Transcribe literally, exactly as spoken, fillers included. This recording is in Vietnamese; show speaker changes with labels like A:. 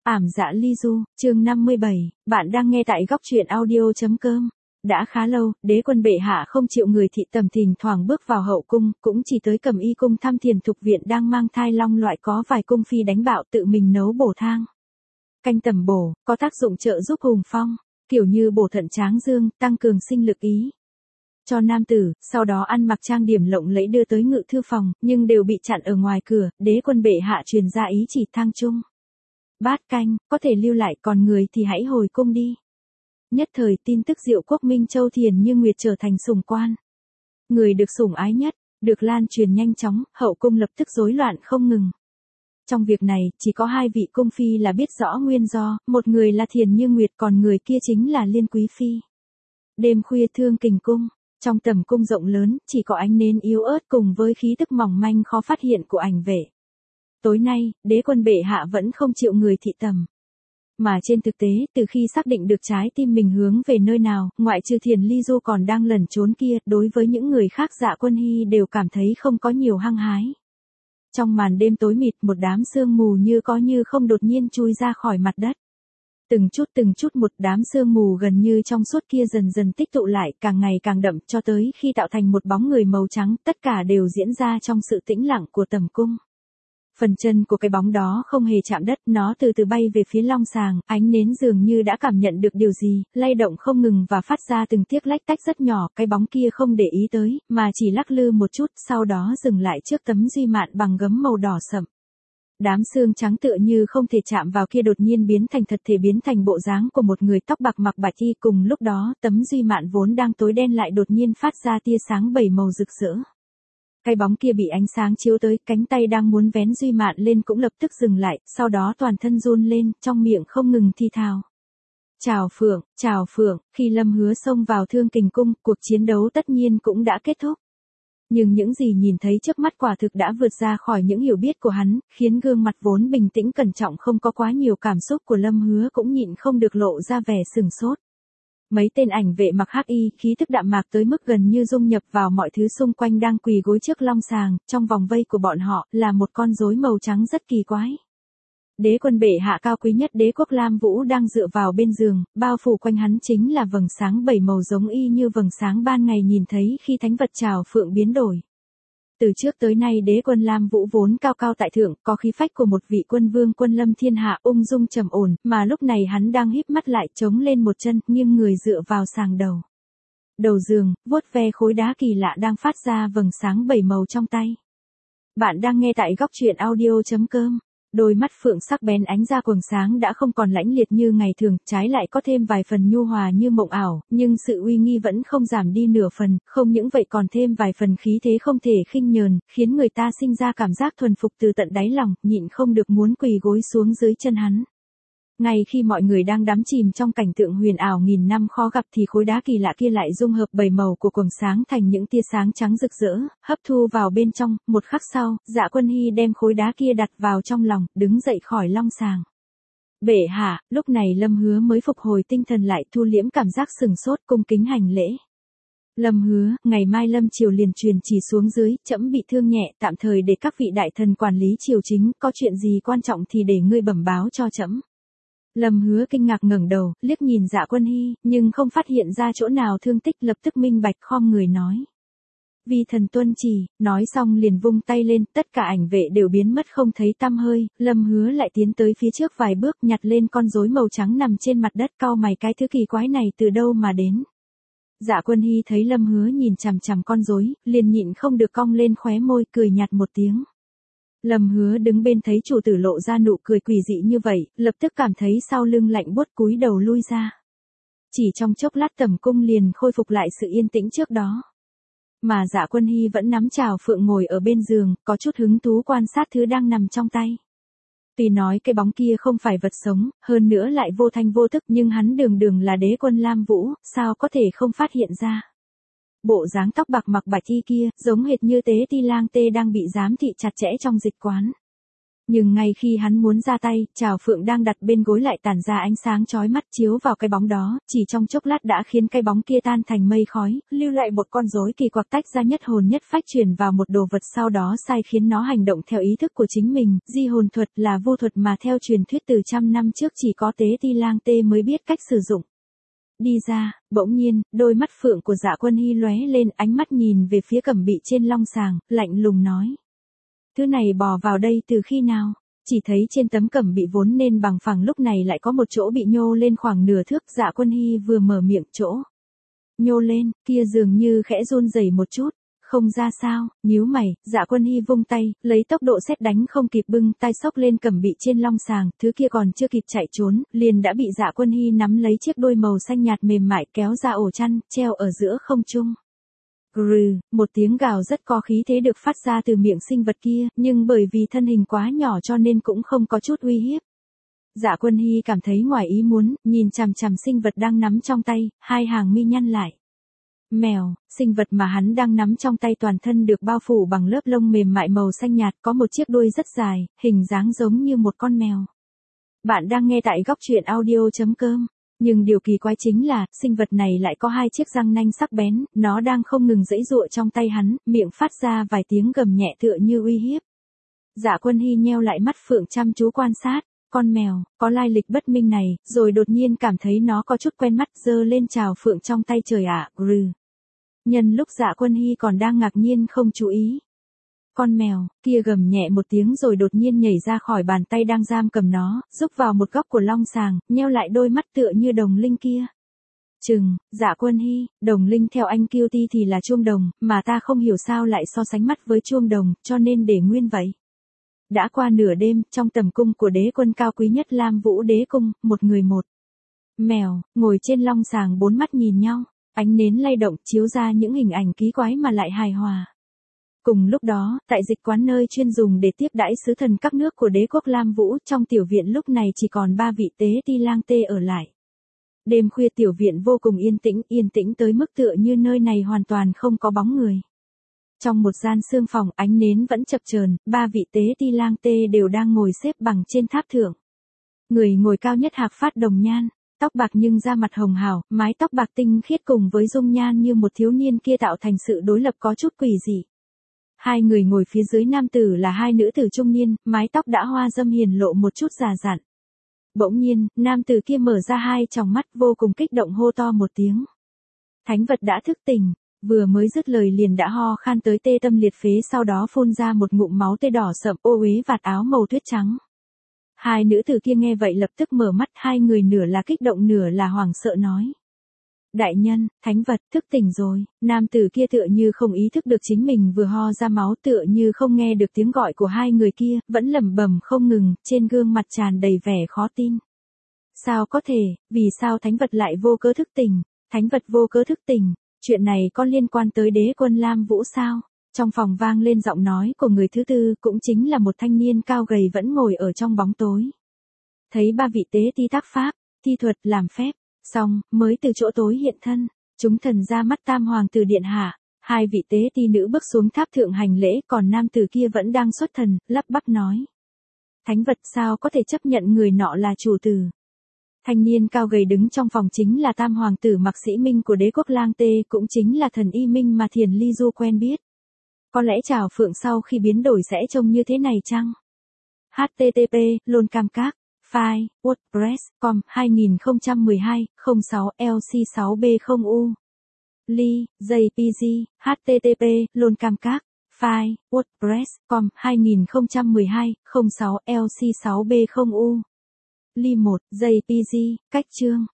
A: Ảm dạ ly du, chương năm mươi bảy, bạn đang nghe tại góc truyện audio.com. Đã khá lâu, đế quân bệ hạ không chịu người thị tầm thỉnh thoảng bước vào hậu cung, cũng chỉ tới Cẩm Y cung thăm Thiền Thục viện đang mang thai long loại có vài cung phi đánh bạo tự mình nấu bổ thang. Canh tầm bổ, có tác dụng trợ giúp hùng phong, kiểu như bổ thận tráng dương, tăng cường sinh lực ý. Cho nam tử, sau đó ăn mặc trang điểm lộng lẫy đưa tới ngự thư phòng, nhưng đều bị chặn ở ngoài cửa, đế quân bệ hạ truyền ra ý chỉ thang chung. Bát canh, có thể lưu lại, còn người thì hãy hồi cung đi. Nhất thời tin tức Diệu Quốc Minh Châu Thiền Như Nguyệt trở thành sủng quan. Người được sủng ái nhất, được lan truyền nhanh chóng, hậu cung lập tức rối loạn không ngừng. Trong việc này, chỉ có hai vị cung phi là biết rõ nguyên do, một người là Thiền Như Nguyệt còn người kia chính là Liên Quý Phi. Đêm khuya Thương Kình cung, trong tầm cung rộng lớn, chỉ có ánh nến yếu ớt cùng với khí tức mỏng manh khó phát hiện của ảnh vệ. Tối nay, đế quân bệ hạ vẫn không chịu người thị tầm. Mà trên thực tế, từ khi xác định được trái tim mình hướng về nơi nào, ngoại trừ Thiền Ly Du còn đang lẩn trốn kia, đối với những người khác Dạ Quân Hy đều cảm thấy không có nhiều hăng hái. Trong màn đêm tối mịt, một đám sương mù như có như không đột nhiên chui ra khỏi mặt đất. Từng chút từng chút một đám sương mù gần như trong suốt kia dần dần tích tụ lại, càng ngày càng đậm, cho tới khi tạo thành một bóng người màu trắng, tất cả đều diễn ra trong sự tĩnh lặng của tầm cung. Phần chân của cái bóng đó không hề chạm đất, nó từ từ bay về phía long sàng, ánh nến dường như đã cảm nhận được điều gì, lay động không ngừng và phát ra từng tiếc lách tách rất nhỏ, cái bóng kia không để ý tới, mà chỉ lắc lư một chút, sau đó dừng lại trước tấm duy mạn bằng gấm màu đỏ sậm. Đám xương trắng tựa như không thể chạm vào kia đột nhiên biến thành thật thể, biến thành bộ dáng của một người tóc bạc mặc bạch y, cùng lúc đó, tấm duy mạn vốn đang tối đen lại đột nhiên phát ra tia sáng bảy màu rực rỡ. Cái bóng kia bị ánh sáng chiếu tới, cánh tay đang muốn vén duy mạn lên cũng lập tức dừng lại, sau đó toàn thân run lên, trong miệng không ngừng thi thào. Chào Phượng, chào Phượng, khi Lâm Hứa xông vào Thương Kình cung, cuộc chiến đấu tất nhiên cũng đã kết thúc. Nhưng những gì nhìn thấy trước mắt quả thực đã vượt ra khỏi những hiểu biết của hắn, khiến gương mặt vốn bình tĩnh cẩn trọng không có quá nhiều cảm xúc của Lâm Hứa cũng nhịn không được lộ ra vẻ sừng sốt. Mấy tên ảnh vệ mặc hắc y, khí tức đạm mạc tới mức gần như dung nhập vào mọi thứ xung quanh đang quỳ gối trước long sàng, trong vòng vây của bọn họ, là một con rối màu trắng rất kỳ quái. Đế quân bệ hạ cao quý nhất đế quốc Lam Vũ đang dựa vào bên giường, bao phủ quanh hắn chính là vầng sáng bảy màu giống y như vầng sáng ban ngày nhìn thấy khi thánh vật Trào Phượng biến đổi. Từ trước tới nay đế quân Lam Vũ vốn cao cao tại thượng, có khí phách của một vị quân vương quân lâm thiên hạ, ung dung trầm ổn, mà lúc này hắn đang híp mắt lại, chống lên một chân, nghiêng người dựa vào sàng đầu. Đầu giường, vuốt ve khối đá kỳ lạ đang phát ra vầng sáng bảy màu trong tay. Bạn đang nghe tại góc truyện audio.com. Đôi mắt phượng sắc bén ánh ra quầng sáng đã không còn lãnh liệt như ngày thường, trái lại có thêm vài phần nhu hòa như mộng ảo, nhưng sự uy nghi vẫn không giảm đi nửa phần, không những vậy còn thêm vài phần khí thế không thể khinh nhờn, khiến người ta sinh ra cảm giác thuần phục từ tận đáy lòng, nhịn không được muốn quỳ gối xuống dưới chân hắn. Ngay khi mọi người đang đắm chìm trong cảnh tượng huyền ảo nghìn năm khó gặp thì khối đá kỳ lạ kia lại dung hợp bảy màu của quầng sáng thành những tia sáng trắng rực rỡ, hấp thu vào bên trong, một khắc sau, Dạ Quân Hy đem khối đá kia đặt vào trong lòng, đứng dậy khỏi long sàng. Bệ hạ, lúc này Lâm Hứa mới phục hồi tinh thần lại, thu liễm cảm giác sừng sốt, cung kính hành lễ. Lâm Hứa, ngày mai Lâm triều liền truyền chỉ xuống dưới, trẫm bị thương nhẹ, tạm thời để các vị đại thần quản lý triều chính, có chuyện gì quan trọng thì để ngươi bẩm báo cho trẫm. Lâm Hứa kinh ngạc ngẩng đầu, liếc nhìn Dạ Quân Hy, nhưng không phát hiện ra chỗ nào thương tích, lập tức minh bạch khom người nói. Vi thần tuân chỉ, nói xong liền vung tay lên, tất cả ảnh vệ đều biến mất không thấy tăm hơi, Lâm Hứa lại tiến tới phía trước vài bước, nhặt lên con rối màu trắng nằm trên mặt đất, cau mày, cái thứ kỳ quái này từ đâu mà đến. Dạ Quân Hy thấy Lâm Hứa nhìn chằm chằm con rối, liền nhịn không được cong lên khóe môi, cười nhạt một tiếng. Lâm Hứa đứng bên thấy chủ tử lộ ra nụ cười quỷ dị như vậy, lập tức cảm thấy sau lưng lạnh buốt, cúi đầu lui ra. Chỉ trong chốc lát tầm cung liền khôi phục lại sự yên tĩnh trước đó. Mà Dạ Quân Hy vẫn nắm Trào Phượng ngồi ở bên giường, có chút hứng thú quan sát thứ đang nằm trong tay. Tuy nói cái bóng kia không phải vật sống, hơn nữa lại vô thanh vô tức, nhưng hắn đường đường là đế quân Lam Vũ, sao có thể không phát hiện ra. Bộ dáng tóc bạc mặc bạch y kia, giống hệt như Tế Ti Lang Tê đang bị giám thị chặt chẽ trong dịch quán. Nhưng ngay khi hắn muốn ra tay, Trảo Phượng đang đặt bên gối lại tản ra ánh sáng chói mắt chiếu vào cái bóng đó, chỉ trong chốc lát đã khiến cái bóng kia tan thành mây khói, lưu lại một con rối kỳ quặc tách ra nhất hồn nhất phách truyền vào một đồ vật sau đó sai khiến nó hành động theo ý thức của chính mình. Di hồn thuật là vô thuật mà theo truyền thuyết từ trăm năm trước chỉ có Tế Ti Lang Tê mới biết cách sử dụng. Đi ra, bỗng nhiên, đôi mắt phượng của Dạ Quân Hy lóe lên, ánh mắt nhìn về phía cẩm bị trên long sàng, lạnh lùng nói. Thứ này bò vào đây từ khi nào? Chỉ thấy trên tấm cẩm bị vốn nên bằng phẳng lúc này lại có một chỗ bị nhô lên khoảng nửa thước. Dạ Quân Hy vừa mở miệng chỗ nhô lên, kia dường như khẽ run rẩy một chút. Không ra sao, nhíu mày, Dạ Quân Hy vung tay, lấy tốc độ sét đánh không kịp bưng tay xốc lên cẩm bị trên long sàng, thứ kia còn chưa kịp chạy trốn, liền đã bị Dạ Quân Hy nắm lấy chiếc đuôi màu xanh nhạt mềm mại kéo ra ổ chăn, treo ở giữa không trung. Grừ, một tiếng gào rất có khí thế được phát ra từ miệng sinh vật kia, nhưng bởi vì thân hình quá nhỏ cho nên cũng không có chút uy hiếp. Dạ Quân Hy cảm thấy ngoài ý muốn, nhìn chằm chằm sinh vật đang nắm trong tay, hai hàng mi nhăn lại. Mèo, sinh vật mà hắn đang nắm trong tay toàn thân được bao phủ bằng lớp lông mềm mại màu xanh nhạt, có một chiếc đuôi rất dài, hình dáng giống như một con mèo. Bạn đang nghe tại góc truyện audio chấm com. Nhưng điều kỳ quái chính là, sinh vật này lại có hai chiếc răng nanh sắc bén, nó đang không ngừng giãy giụa trong tay hắn, miệng phát ra vài tiếng gầm nhẹ tựa như uy hiếp. Dạ Quân Hy nheo lại mắt phượng chăm chú quan sát, con mèo, có lai lịch bất minh này, rồi đột nhiên cảm thấy nó có chút quen mắt, giơ lên chào phượng trong tay trời ạ, à, grừ. Nhân lúc Dạ Quân Hy còn đang ngạc nhiên không chú ý. Con mèo, kia gầm nhẹ một tiếng rồi đột nhiên nhảy ra khỏi bàn tay đang giam cầm nó, rúc vào một góc của long sàng, nheo lại đôi mắt tựa như đồng linh kia. Chừng, Dạ Quân Hy, đồng linh theo anh Kiêu Ti thì là chuông đồng, mà ta không hiểu sao lại so sánh mắt với chuông đồng, cho nên để nguyên vậy. Đã qua nửa đêm, trong tầm cung của đế quân cao quý nhất Lam Vũ Đế Cung, một người một mèo, ngồi trên long sàng bốn mắt nhìn nhau, ánh nến lay động chiếu ra những hình ảnh kỳ quái mà lại hài hòa. Cùng lúc đó, tại dịch quán nơi chuyên dùng để tiếp đãi sứ thần các nước của đế quốc Lam Vũ, trong tiểu viện lúc này chỉ còn ba vị Tế Ti Lang Tê ở lại. Đêm khuya tiểu viện vô cùng yên tĩnh, yên tĩnh tới mức tựa như nơi này hoàn toàn không có bóng người. Trong một gian sương phòng, ánh nến vẫn chập chờn, ba vị Tế Ti Lang Tê đều đang ngồi xếp bằng trên tháp thượng. Người ngồi cao nhất hạc phát đồng nhan, tóc bạc nhưng da mặt hồng hào, mái tóc bạc tinh khiết cùng với dung nhan như một thiếu niên kia tạo thành sự đối lập có chút quỷ dị. Hai người ngồi phía dưới nam tử là hai nữ tử trung niên, mái tóc đã hoa râm hiền lộ một chút già dặn. Bỗng nhiên, nam tử kia mở ra hai tròng mắt vô cùng kích động hô to một tiếng. Thánh vật đã thức tỉnh, vừa mới dứt lời liền đã ho khan tới tê tâm liệt phế, sau đó phun ra một ngụm máu tươi đỏ sậm, ô uế vạt áo màu tuyết trắng. Hai nữ tử kia nghe vậy lập tức mở mắt, hai người nửa là kích động nửa là hoảng sợ nói. Đại nhân, thánh vật, thức tỉnh rồi. Nam tử kia tựa như không ý thức được chính mình vừa ho ra máu, tựa như không nghe được tiếng gọi của hai người kia, vẫn lẩm bẩm không ngừng, trên gương mặt tràn đầy vẻ khó tin. Sao có thể, vì sao thánh vật lại vô cớ thức tỉnh? Thánh vật vô cớ thức tỉnh, chuyện này có liên quan tới đế quân Lam Vũ sao? Trong phòng vang lên giọng nói của người thứ tư, cũng chính là một thanh niên cao gầy vẫn ngồi ở trong bóng tối. Thấy ba vị tế ti tác pháp, thi thuật, làm phép, xong, mới từ chỗ tối hiện thân, chúng thần ra mắt tam hoàng tử điện hạ, hai vị tế ti nữ bước xuống tháp thượng hành lễ, còn nam tử kia vẫn đang xuất thần, lắp bắp nói. Thánh vật sao có thể chấp nhận người nọ là chủ tử? Thanh niên cao gầy đứng trong phòng chính là tam hoàng tử Mạc Sĩ Minh của đế quốc Lang Tê, cũng chính là thần y minh mà Thiền Ly Du quen biết. Có lẽ Trảo Phượng sau khi biến đổi sẽ trông như thế này chăng? H T T P, lôn cam các, file, WordPress, com, hai không một hai, không sáu, L C sáu B không U. Ly, J P G, H T T P, lôn cam các, file, WordPress, com, hai không một hai, không sáu, L C sáu B không U. Ly một, J P G, cách chương.